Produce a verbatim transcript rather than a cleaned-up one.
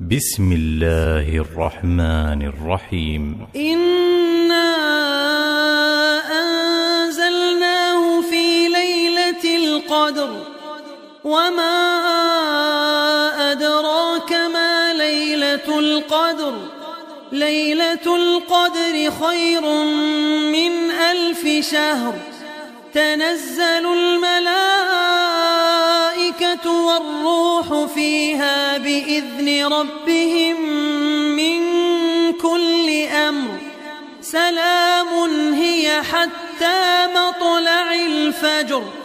بسم الله الرحمن الرحيم. إنا أنزلناه في ليلة القدر وما أدراك ما ليلة القدر ليلة القدر خير من ألف شهر تنزل الملائكة والروح فيها بإذن ربهم من كل أمر سلام هي حتى مطلع الفجر.